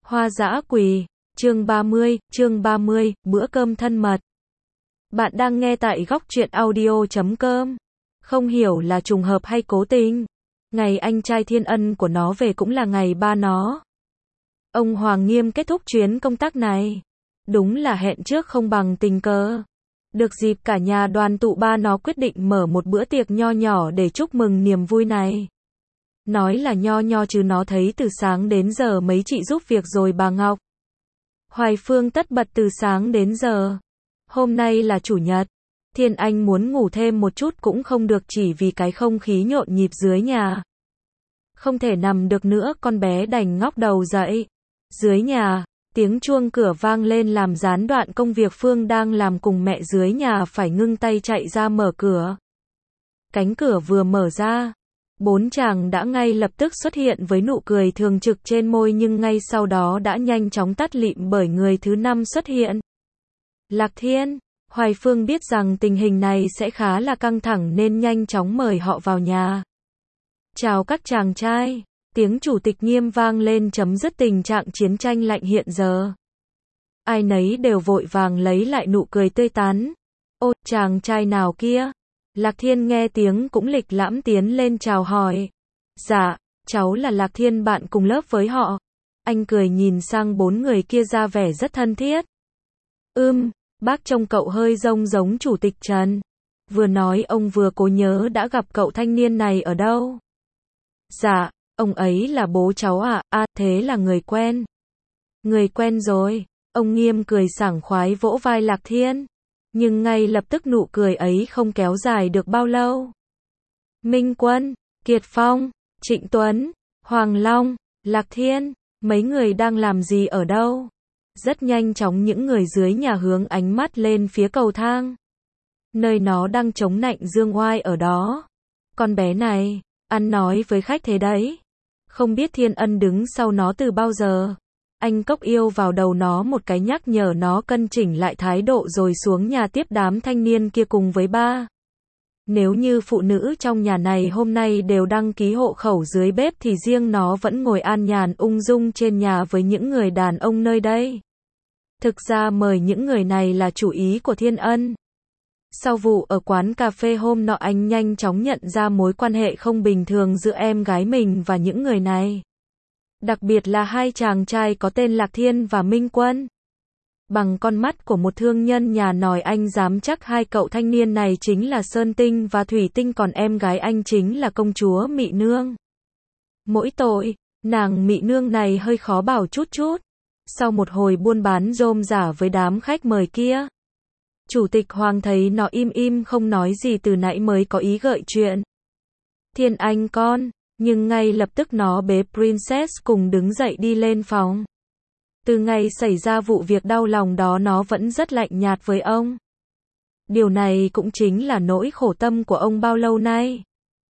Hoa dã quỳ, chương 30, bữa cơm thân mật. Bạn đang nghe tại góc truyện audio.com. Không hiểu là trùng hợp hay cố tình. Ngày anh trai Thiên Ân của nó về cũng là ngày ba nó. Ông Hoàng Nghiêm kết thúc chuyến công tác này. Đúng là hẹn trước không bằng tình cờ. Được dịp cả nhà đoàn tụ, ba nó quyết định mở một bữa tiệc nho nhỏ để chúc mừng niềm vui này. Nói là nho nho chứ nó thấy từ sáng đến giờ mấy chị giúp việc rồi bà Ngọc. Hoài Phương tất bật từ sáng đến giờ. Hôm nay là chủ nhật. Thiên Anh muốn ngủ thêm một chút cũng không được chỉ vì cái không khí nhộn nhịp dưới nhà. Không thể nằm được nữa, con bé đành ngóc đầu dậy. Dưới nhà, tiếng chuông cửa vang lên làm gián đoạn công việc Phương đang làm cùng mẹ dưới nhà phải ngưng tay chạy ra mở cửa. Cánh cửa vừa mở ra, bốn chàng đã ngay lập tức xuất hiện với nụ cười thường trực trên môi, nhưng ngay sau đó đã nhanh chóng tắt lịm bởi người thứ năm xuất hiện. Lạc Thiên. Hoài Phương biết rằng tình hình này sẽ khá là căng thẳng nên nhanh chóng mời họ vào nhà. Chào các chàng trai. Tiếng chủ tịch Nghiêm vang lên chấm dứt tình trạng chiến tranh lạnh hiện giờ. Ai nấy đều vội vàng lấy lại nụ cười tươi tắn. Ô, chàng trai nào kia? Lạc Thiên nghe tiếng cũng lịch lãm tiến lên chào hỏi. Dạ, cháu là Lạc Thiên, bạn cùng lớp với họ. Anh cười nhìn sang bốn người kia ra vẻ rất thân thiết. Bác trông cậu hơi giống chủ tịch Trần. Vừa nói ông vừa cố nhớ đã gặp cậu thanh niên này ở đâu. Dạ, ông ấy là bố cháu ạ. Thế là người quen. Người quen rồi. Ông Nghiêm cười sảng khoái vỗ vai Lạc Thiên. Nhưng ngay lập tức nụ cười ấy không kéo dài được bao lâu. Minh Quân, Kiệt Phong, Trịnh Tuấn, Hoàng Long, Lạc Thiên, mấy người đang làm gì ở đâu? Rất nhanh chóng những người dưới nhà hướng ánh mắt lên phía cầu thang. Nơi nó đang chống nạnh dương oai ở đó. Con bé này, ăn nói với khách thế đấy. Không biết Thiên Ân đứng sau nó từ bao giờ. Anh cốc yêu vào đầu nó một cái, nhắc nhở nó cân chỉnh lại thái độ rồi xuống nhà tiếp đám thanh niên kia cùng với ba. Nếu như phụ nữ trong nhà này hôm nay đều đăng ký hộ khẩu dưới bếp thì riêng nó vẫn ngồi an nhàn ung dung trên nhà với những người đàn ông nơi đây. Thực ra mời những người này là chủ ý của Thiên Ân. Sau vụ ở quán cà phê hôm nọ, anh nhanh chóng nhận ra mối quan hệ không bình thường giữa em gái mình và những người này. Đặc biệt là hai chàng trai có tên Lạc Thiên và Minh Quân. Bằng con mắt của một thương nhân nhà nòi, anh dám chắc hai cậu thanh niên này chính là Sơn Tinh và Thủy Tinh, còn em gái anh chính là công chúa Mị Nương. Mỗi tội, nàng Mị Nương này hơi khó bảo chút. Sau một hồi buôn bán rôm rả với đám khách mời kia, Chủ tịch Hoàng thấy nó im không nói gì từ nãy mới có ý gợi chuyện. Thiên Anh con, nhưng ngay lập tức nó bế Princess cùng đứng dậy đi lên phòng. Từ ngày xảy ra vụ việc đau lòng đó nó vẫn rất lạnh nhạt với ông. Điều này cũng chính là nỗi khổ tâm của ông bao lâu nay.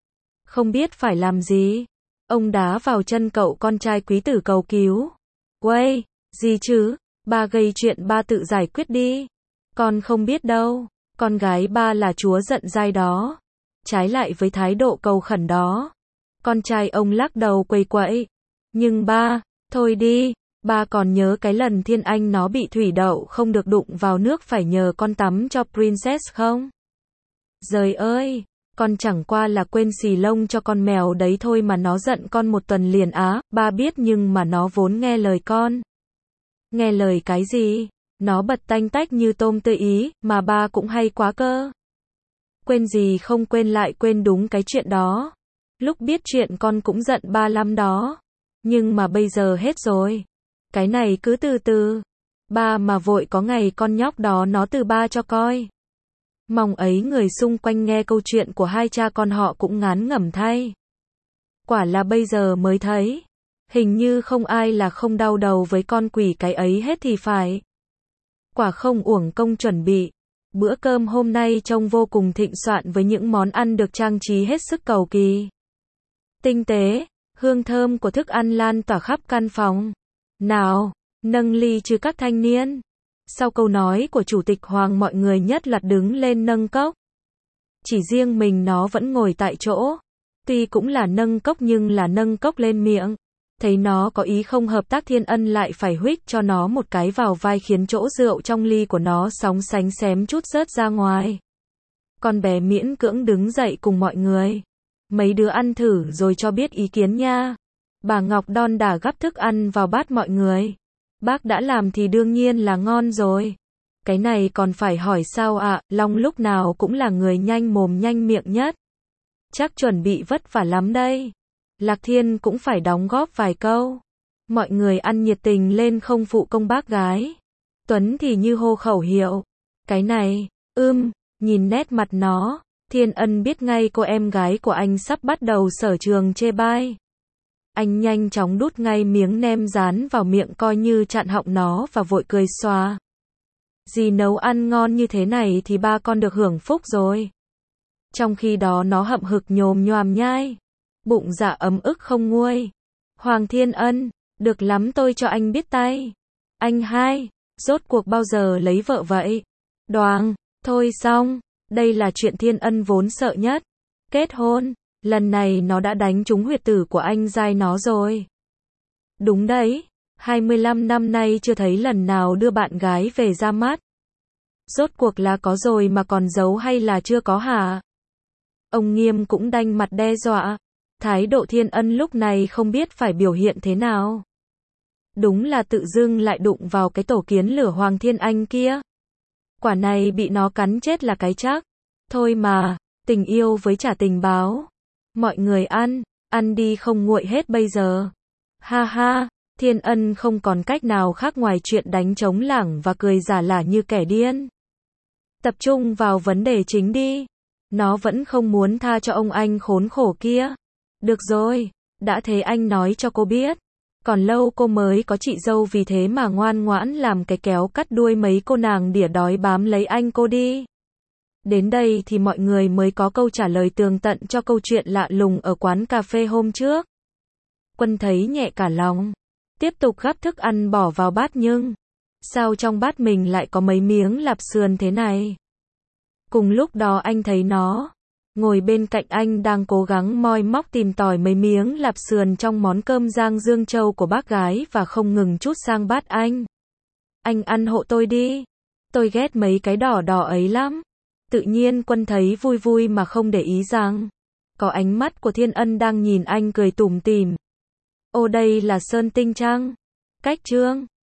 Không biết phải làm gì. Ông đá vào chân cậu con trai quý tử cầu cứu. Uây, gì chứ, ba gây chuyện ba tự giải quyết đi. Con không biết đâu, con gái ba là chúa giận dai đó. Trái lại với thái độ cầu khẩn đó, con trai ông lắc đầu quầy quậy. Nhưng ba, thôi đi, ba còn nhớ cái lần Thiên Anh nó bị thủy đậu không được đụng vào nước phải nhờ con tắm cho Princess không? Giời ơi, con chẳng qua là quên xì lông cho con mèo đấy thôi mà nó giận con một tuần liền á. Ba biết nhưng mà nó vốn nghe lời con. Nghe lời cái gì? Nó bật tanh tách như tôm tươi ý, mà ba cũng hay quá cơ. Quên gì không quên, lại quên đúng cái chuyện đó. Lúc biết chuyện con cũng giận ba lắm đó. Nhưng mà bây giờ hết rồi. Cái này cứ từ từ. Ba mà vội có ngày con nhóc đó nó từ ba cho coi. Mong ấy người xung quanh nghe câu chuyện của hai cha con họ cũng ngán ngẩm thay. Quả là bây giờ mới thấy. Hình như không ai là không đau đầu với con quỷ cái ấy hết thì phải. Quả không uổng công chuẩn bị. Bữa cơm hôm nay trông vô cùng thịnh soạn với những món ăn được trang trí hết sức cầu kỳ. Tinh tế, hương thơm của thức ăn lan tỏa khắp căn phòng. Nào, nâng ly chứ các thanh niên. Sau câu nói của Chủ tịch Hoàng, mọi người nhất loạt đứng lên nâng cốc. Chỉ riêng mình nó vẫn ngồi tại chỗ. Tuy cũng là nâng cốc nhưng là nâng cốc lên miệng. Thấy nó có ý không hợp tác Thiên Ân lại phải huých cho nó một cái vào vai khiến chỗ rượu trong ly của nó sóng sánh xém chút rớt ra ngoài. Con bé miễn cưỡng đứng dậy cùng mọi người. Mấy đứa ăn thử rồi cho biết ý kiến nha. Bà Ngọc đon đả gắp thức ăn vào bát mọi người. Bác đã làm thì đương nhiên là ngon rồi. Cái này còn phải hỏi sao ạ, Long lúc nào cũng là người nhanh mồm nhanh miệng nhất. Chắc chuẩn bị vất vả lắm đây. Lạc Thiên cũng phải đóng góp vài câu. Mọi người ăn nhiệt tình lên không phụ công bác gái. Tuấn thì như hô khẩu hiệu. Cái này, nhìn nét mặt nó, Thiên Ân biết ngay cô em gái của anh sắp bắt đầu sở trường chê bai. Anh nhanh chóng đút ngay miếng nem rán vào miệng coi như chặn họng nó và vội cười xòa. Dì nấu ăn ngon như thế này thì ba con được hưởng phúc rồi. Trong khi đó nó hậm hực nhồm nhoàm nhai. Bụng dạ ấm ức không nguôi. Hoàng Thiên Ân, được lắm tôi cho anh biết tay. Anh hai, rốt cuộc bao giờ lấy vợ vậy? Đoàng, thôi xong, đây là chuyện Thiên Ân vốn sợ nhất. Kết hôn, lần này nó đã đánh trúng huyệt tử của anh giai nó rồi. Đúng đấy, 25 năm nay chưa thấy lần nào đưa bạn gái về ra mắt. Rốt cuộc là có rồi mà còn giấu hay là chưa có hả? Ông Nghiêm cũng đanh mặt đe dọa. Thái độ Thiên Ân lúc này không biết phải biểu hiện thế nào. Đúng là tự dưng lại đụng vào cái tổ kiến lửa Hoàng Thiên Anh kia. Quả này bị nó cắn chết là cái chắc. Thôi mà, tình yêu với trả tình báo. Mọi người ăn đi không nguội hết bây giờ. Ha ha, Thiên Ân không còn cách nào khác ngoài chuyện đánh trống lảng và cười giả lả như kẻ điên. Tập trung vào vấn đề chính đi. Nó vẫn không muốn tha cho ông anh khốn khổ kia. Được rồi, đã thế anh nói cho cô biết. Còn lâu cô mới có chị dâu vì thế mà ngoan ngoãn làm cái kéo cắt đuôi mấy cô nàng đỉa đói bám lấy anh cô đi. Đến đây thì mọi người mới có câu trả lời tường tận cho câu chuyện lạ lùng ở quán cà phê hôm trước. Quân thấy nhẹ cả lòng. Tiếp tục gắp thức ăn bỏ vào bát nhưng sao trong bát mình lại có mấy miếng lạp sườn thế này? Cùng lúc đó anh thấy nó ngồi bên cạnh anh đang cố gắng moi móc tìm tòi mấy miếng lạp sườn trong món cơm rang Dương Châu của bác gái và không ngừng trút sang bát anh. Anh ăn hộ tôi đi. Tôi ghét mấy cái đỏ đỏ ấy lắm. Tự nhiên Quân thấy vui vui mà không để ý rằng có ánh mắt của Thiên Ân đang nhìn anh cười tủm tỉm. Ô đây là Sơn Tinh chăng? Cách chương